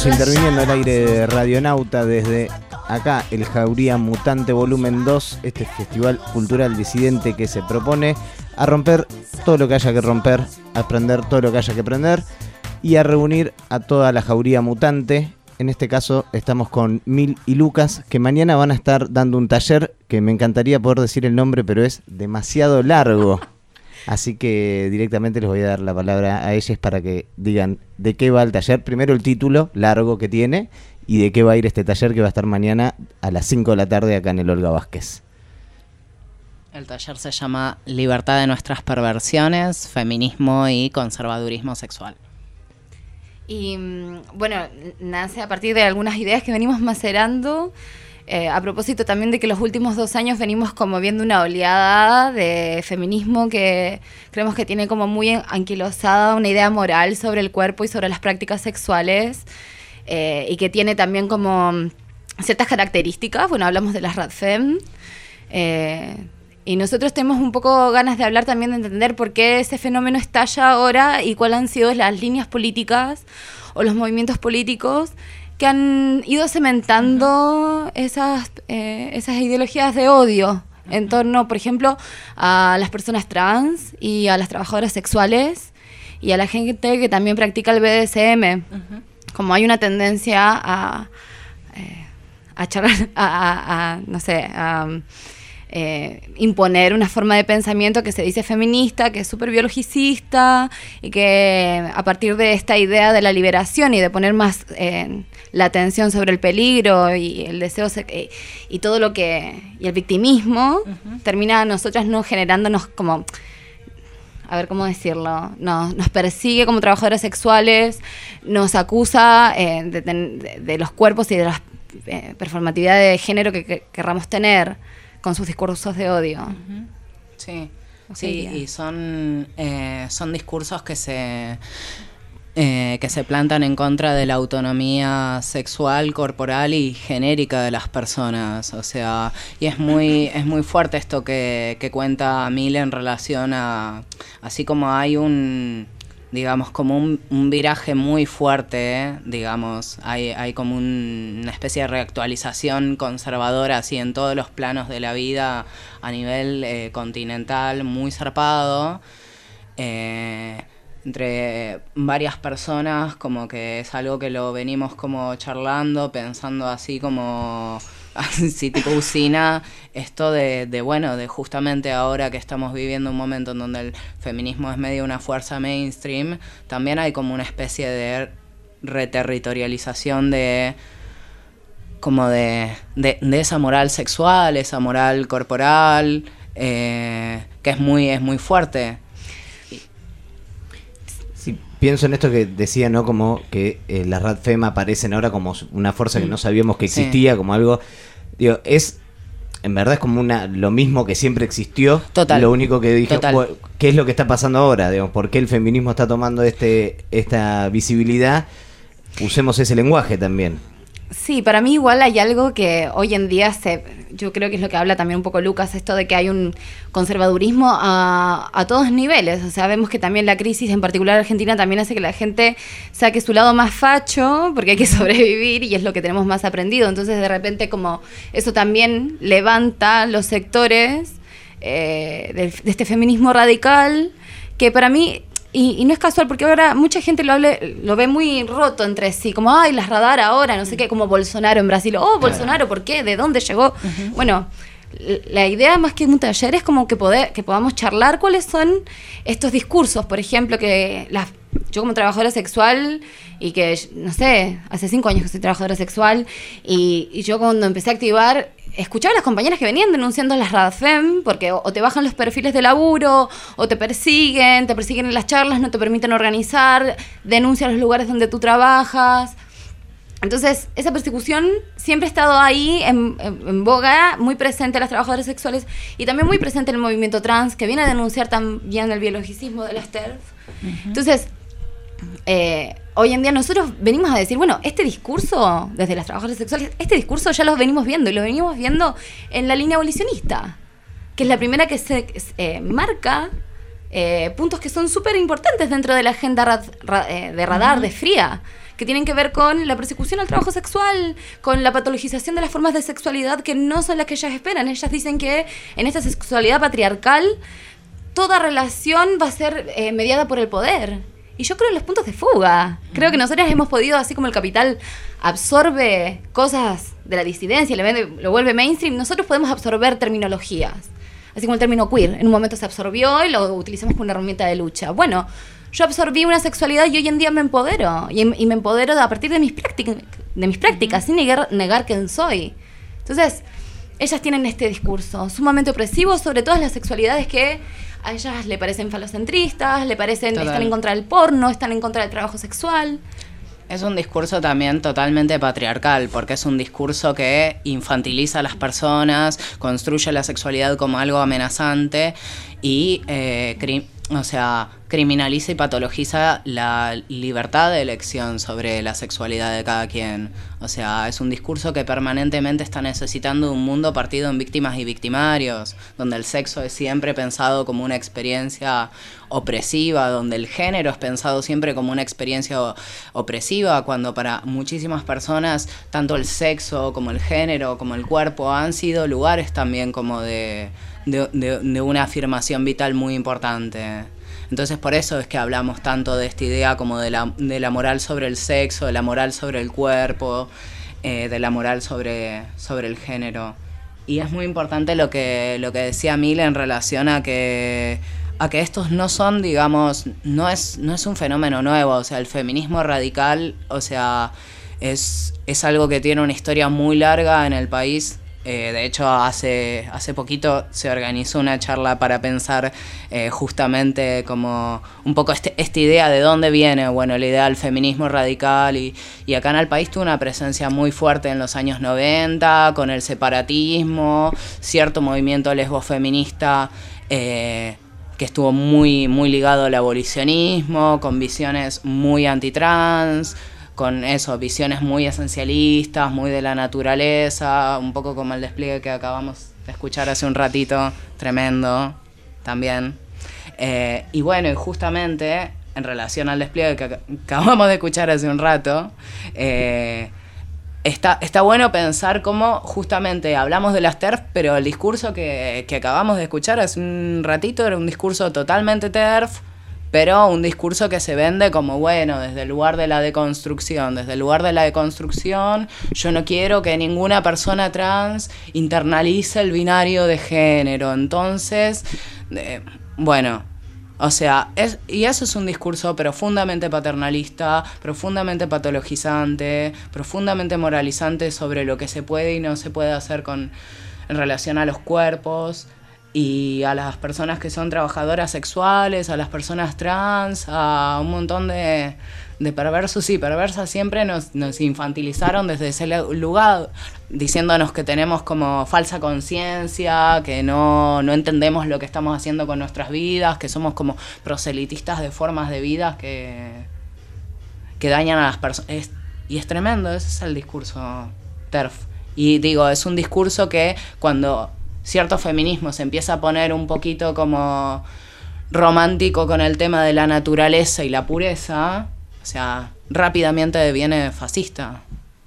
Estamos interviniendo al aire de Radionauta desde acá, el Jauría Mutante Volumen 2, este festival cultural disidente que se propone a romper todo lo que haya que romper, a aprender todo lo que haya que aprender y a reunir a toda la Jauría Mutante. En este caso estamos con Mil y Lucas, que mañana van a estar dando un taller que me encantaría poder decir el nombre, pero es demasiado largo. Así que directamente les voy a dar la palabra a ellos para que digan de qué va el taller. Primero el título largo que tiene y de qué va a ir este taller que va a estar mañana a las 5 de la tarde acá en el Olga Vázquez. El taller se llama Libertad de nuestras perversiones, feminismo y conservadurismo sexual. Y bueno, nace a partir de algunas ideas que venimos macerando. A propósito también de que los últimos 2 años venimos como viendo una oleada de feminismo que creemos que tiene como muy anquilosada una idea moral sobre el cuerpo y sobre las prácticas sexuales, y que tiene también como ciertas características. Bueno, hablamos de las RADFEM, y nosotros tenemos un poco ganas de hablar también, de entender por qué ese fenómeno estalla ahora y cuáles han sido las líneas políticas o los movimientos políticos que han ido cementando esas ideologías de odio en torno, por ejemplo, a las personas trans y a las trabajadoras sexuales y a la gente que también practica el BDSM. Como hay una tendencia a charlar, no sé, imponer una forma de pensamiento que se dice feminista, que es súper biologicista, y que a partir de esta idea de la liberación y de poner más la atención sobre el peligro y el deseo y todo lo que y el victimismo, termina a nosotras no generándonos como, a ver cómo decirlo, nos persigue como trabajadoras sexuales, nos acusa de los cuerpos y de las performatividades de género que querramos tener con sus discursos de odio. Sí, sí, y son discursos que se plantan en contra de la autonomía sexual, corporal y genérica de las personas. O sea, y es muy fuerte esto que cuenta Mil en relación a, así como hay digamos, como un viraje muy fuerte, digamos, hay como una especie de reactualización conservadora así en todos los planos de la vida a nivel continental, muy zarpado, entre varias personas, como que es algo que lo venimos como charlando, pensando así como así tipo usina, esto de bueno, de justamente ahora que estamos viviendo un momento en donde el feminismo es medio una fuerza mainstream, también hay como una especie de reterritorialización de como de esa moral sexual, esa moral corporal, que es muy fuerte. Sí, pienso en esto que decía, ¿no? Como que las RADFEM aparecen ahora como una fuerza que no sabíamos que existía, como algo, digo, en verdad es como lo mismo que siempre existió. Total. Lo único que dije, ¿qué es lo que está pasando ahora? Digamos, ¿por qué el feminismo está tomando esta visibilidad? Usemos ese lenguaje también. Sí, para mí igual hay algo que hoy en día yo creo que es lo que habla también un poco Lucas, esto de que hay un conservadurismo a todos niveles. O sea, vemos que también la crisis, en particular Argentina, también hace que la gente saque su lado más facho, porque hay que sobrevivir y es lo que tenemos más aprendido. Entonces, de repente, como eso también levanta los sectores de este feminismo radical, que para mí... Y no es casual, porque ahora mucha gente lo ve muy roto entre sí, como, ay, las radar ahora, no sé qué, como Bolsonaro en Brasil. Oh, Bolsonaro, ¿por qué? ¿De dónde llegó? Bueno, la idea más que un taller es como que podamos charlar cuáles son estos discursos. Por ejemplo, yo como trabajadora sexual, y que, no sé, hace 5 años que soy trabajadora sexual, y yo cuando empecé a activar... escuchaba a las compañeras que venían denunciando las RADFEM porque o te bajan los perfiles de laburo, o te persiguen en las charlas, no te permiten organizar, denuncian los lugares donde tú trabajas. Entonces, esa persecución siempre ha estado ahí en boga, muy presente en las trabajadoras sexuales y también muy presente en el movimiento trans, que viene a denunciar también el biologicismo de las TERF. Entonces, hoy en día nosotros venimos a decir, bueno, este discurso, desde las trabajadoras sexuales, este discurso ya lo venimos viendo, y lo venimos viendo en la línea abolicionista, que es la primera que se marca puntos que son súper importantes dentro de la agenda de radar, de FRIA, que tienen que ver con la persecución al trabajo sexual, con la patologización de las formas de sexualidad que no son las que ellas esperan. Ellas dicen que en esta sexualidad patriarcal toda relación va a ser mediada por el poder. Y yo creo en los puntos de fuga. Creo que nosotros hemos podido, así como el capital absorbe cosas de la disidencia y lo vuelve mainstream, nosotros podemos absorber terminologías. Así como el término queer, en un momento se absorbió y lo utilizamos como una herramienta de lucha. Bueno, yo absorbí una sexualidad y hoy en día me empodero. Y me empodero a partir de mis prácticas, sin negar quién soy. Entonces, ellas tienen este discurso sumamente opresivo sobre todas las sexualidades que a ellas le parecen falocentristas, están en contra del porno, están en contra del trabajo sexual. Es un discurso también totalmente patriarcal, porque es un discurso que infantiliza a las personas, construye la sexualidad como algo amenazante y criminaliza y patologiza la libertad de elección sobre la sexualidad de cada quien. O sea, es un discurso que permanentemente está necesitando un mundo partido en víctimas y victimarios, donde el sexo es siempre pensado como una experiencia opresiva, donde el género es pensado siempre como una experiencia opresiva, cuando para muchísimas personas tanto el sexo como el género como el cuerpo han sido lugares también como de una afirmación vital muy importante. Entonces por eso es que hablamos tanto de esta idea como de la moral sobre el sexo, de la moral sobre el cuerpo, de la moral sobre el género. Y es muy importante lo que decía Mil en relación a que estos no son, digamos, no es un fenómeno nuevo. O sea, el feminismo radical, o sea, es algo que tiene una historia muy larga en el país. De hecho, hace poquito se organizó una charla para pensar justamente como un poco esta idea de dónde viene, bueno, la idea del feminismo radical y acá en el país tuvo una presencia muy fuerte en los años 90 con el separatismo, cierto movimiento lesbofeminista que estuvo muy, muy ligado al abolicionismo, con visiones muy antitrans, con eso, visiones muy esencialistas, muy de la naturaleza, un poco como el despliegue que acabamos de escuchar hace un ratito, tremendo también. Y bueno, y justamente en relación al despliegue que acabamos de escuchar hace un rato, está bueno pensar cómo justamente hablamos de las TERF, pero el discurso que acabamos de escuchar hace un ratito era un discurso totalmente TERF, pero un discurso que se vende como, bueno, desde el lugar de la deconstrucción. Desde el lugar de la deconstrucción, yo no quiero que ninguna persona trans internalice el binario de género. Entonces, bueno, o sea, y eso es un discurso profundamente paternalista, profundamente patologizante, profundamente moralizante sobre lo que se puede y no se puede hacer en relación a los cuerpos y a las personas que son trabajadoras sexuales, a las personas trans, a un montón de perversos y perversas. Siempre nos infantilizaron desde ese lugar, diciéndonos que tenemos como falsa conciencia, que no entendemos lo que estamos haciendo con nuestras vidas, que somos como proselitistas de formas de vida que dañan a las personas. Y es tremendo, ese es el discurso TERF. Y digo, es un discurso que cuando cierto feminismo se empieza a poner un poquito como romántico con el tema de la naturaleza y la pureza, o sea, rápidamente deviene fascista.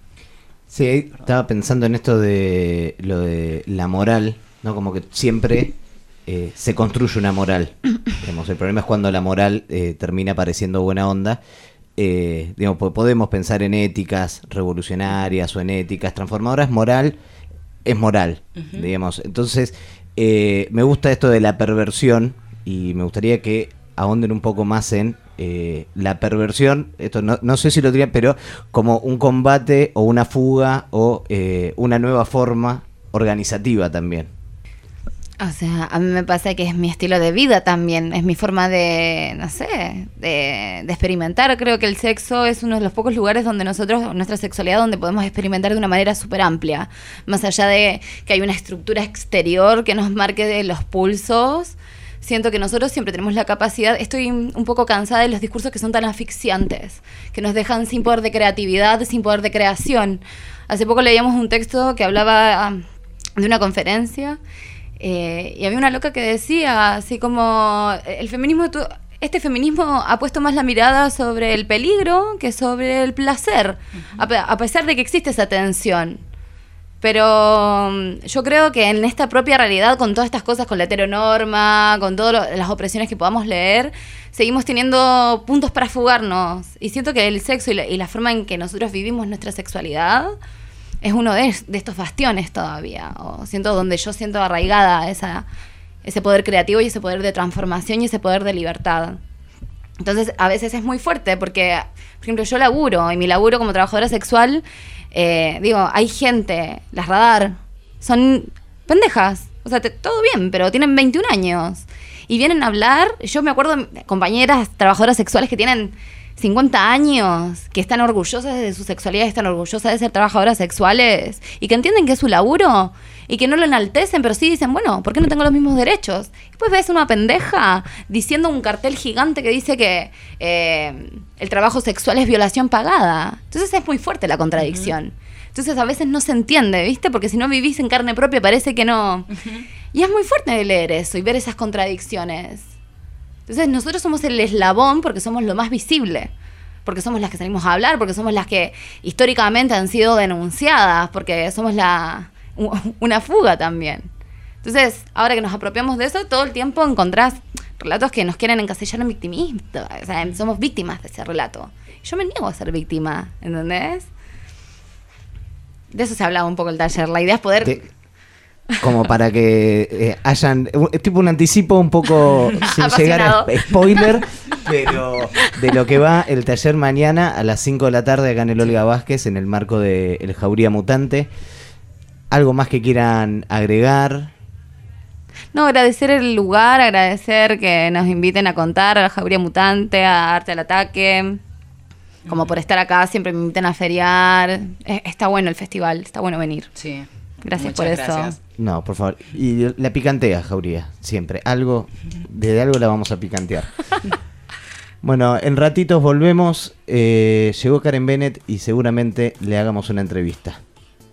Sí, estaba pensando en esto de lo de la moral, ¿no? Como que siempre se construye una moral. Digamos, el problema es cuando la moral termina pareciendo buena onda. Digamos, podemos pensar en éticas revolucionarias o en éticas transformadoras. Moral es moral, digamos. Entonces, me gusta esto de la perversión y me gustaría que ahonden un poco más en la perversión. Esto no sé si lo diría, pero como un combate o una fuga o una nueva forma organizativa también. O sea, a mí me pasa que es mi estilo de vida también, es mi forma de, no sé, de experimentar. Creo que el sexo es uno de los pocos lugares donde nosotros, nuestra sexualidad, donde podemos experimentar de una manera súper amplia. Más allá de que hay una estructura exterior que nos marque de los pulsos, siento que nosotros siempre tenemos la capacidad. Estoy un poco cansada de los discursos que son tan asfixiantes, que nos dejan sin poder de creatividad, sin poder de creación. Hace poco leíamos un texto que hablaba de una conferencia Y había una loca que decía, así como, el feminismo... Este feminismo ha puesto más la mirada sobre el peligro que sobre el placer, a pesar de que existe esa tensión. Pero yo creo que en esta propia realidad, con todas estas cosas, con la heteronorma, con todas las opresiones que podamos leer, seguimos teniendo puntos para fugarnos. Y siento que el sexo y la forma en que nosotros vivimos nuestra sexualidad es uno de estos bastiones todavía. O donde yo siento arraigada ese poder creativo y ese poder de transformación y ese poder de libertad. Entonces, a veces es muy fuerte porque, por ejemplo, yo laburo, y mi laburo como trabajadora sexual, hay gente, las radar, son pendejas. O sea, todo bien, pero tienen 21 años. Y vienen a hablar, yo me acuerdo de compañeras trabajadoras sexuales que tienen 50 años, que están orgullosas de su sexualidad, están orgullosas de ser trabajadoras sexuales, y que entienden que es su laburo, y que no lo enaltecen, pero sí dicen, bueno, ¿por qué no tengo los mismos derechos? Después ves una pendeja diciendo un cartel gigante que dice que el trabajo sexual es violación pagada. Entonces es muy fuerte la contradicción. Entonces a veces no se entiende, ¿viste? Porque si no vivís en carne propia parece que no. Y es muy fuerte leer eso y ver esas contradicciones. Entonces nosotros somos el eslabón porque somos lo más visible, porque somos las que salimos a hablar, porque somos las que históricamente han sido denunciadas, porque somos una fuga también. Entonces, ahora que nos apropiamos de eso, todo el tiempo encontrás relatos que nos quieren encasillar en victimismo. O sea, somos víctimas de ese relato. Yo me niego a ser víctima, ¿entendés? De eso se hablaba un poco el taller. La idea es poder... Como para que hayan tipo un anticipo un poco sin llegar a spoiler, pero de lo que va el taller mañana a las 5 de la tarde acá en el Olga Vázquez, en el marco de El Jauría Mutante. ¿Algo más que quieran agregar? No, agradecer el lugar, agradecer que nos inviten a contar a La Jauría Mutante, a Arte al Ataque, como por estar acá, siempre me invitan a feriar. Está bueno el festival, está bueno venir. Sí. Gracias Muchas por gracias. eso. No, por favor. Y la picantea, Jauría, siempre. Desde algo la vamos a picantear. Bueno, en ratitos volvemos. Llegó Karen Bennett y seguramente le hagamos una entrevista.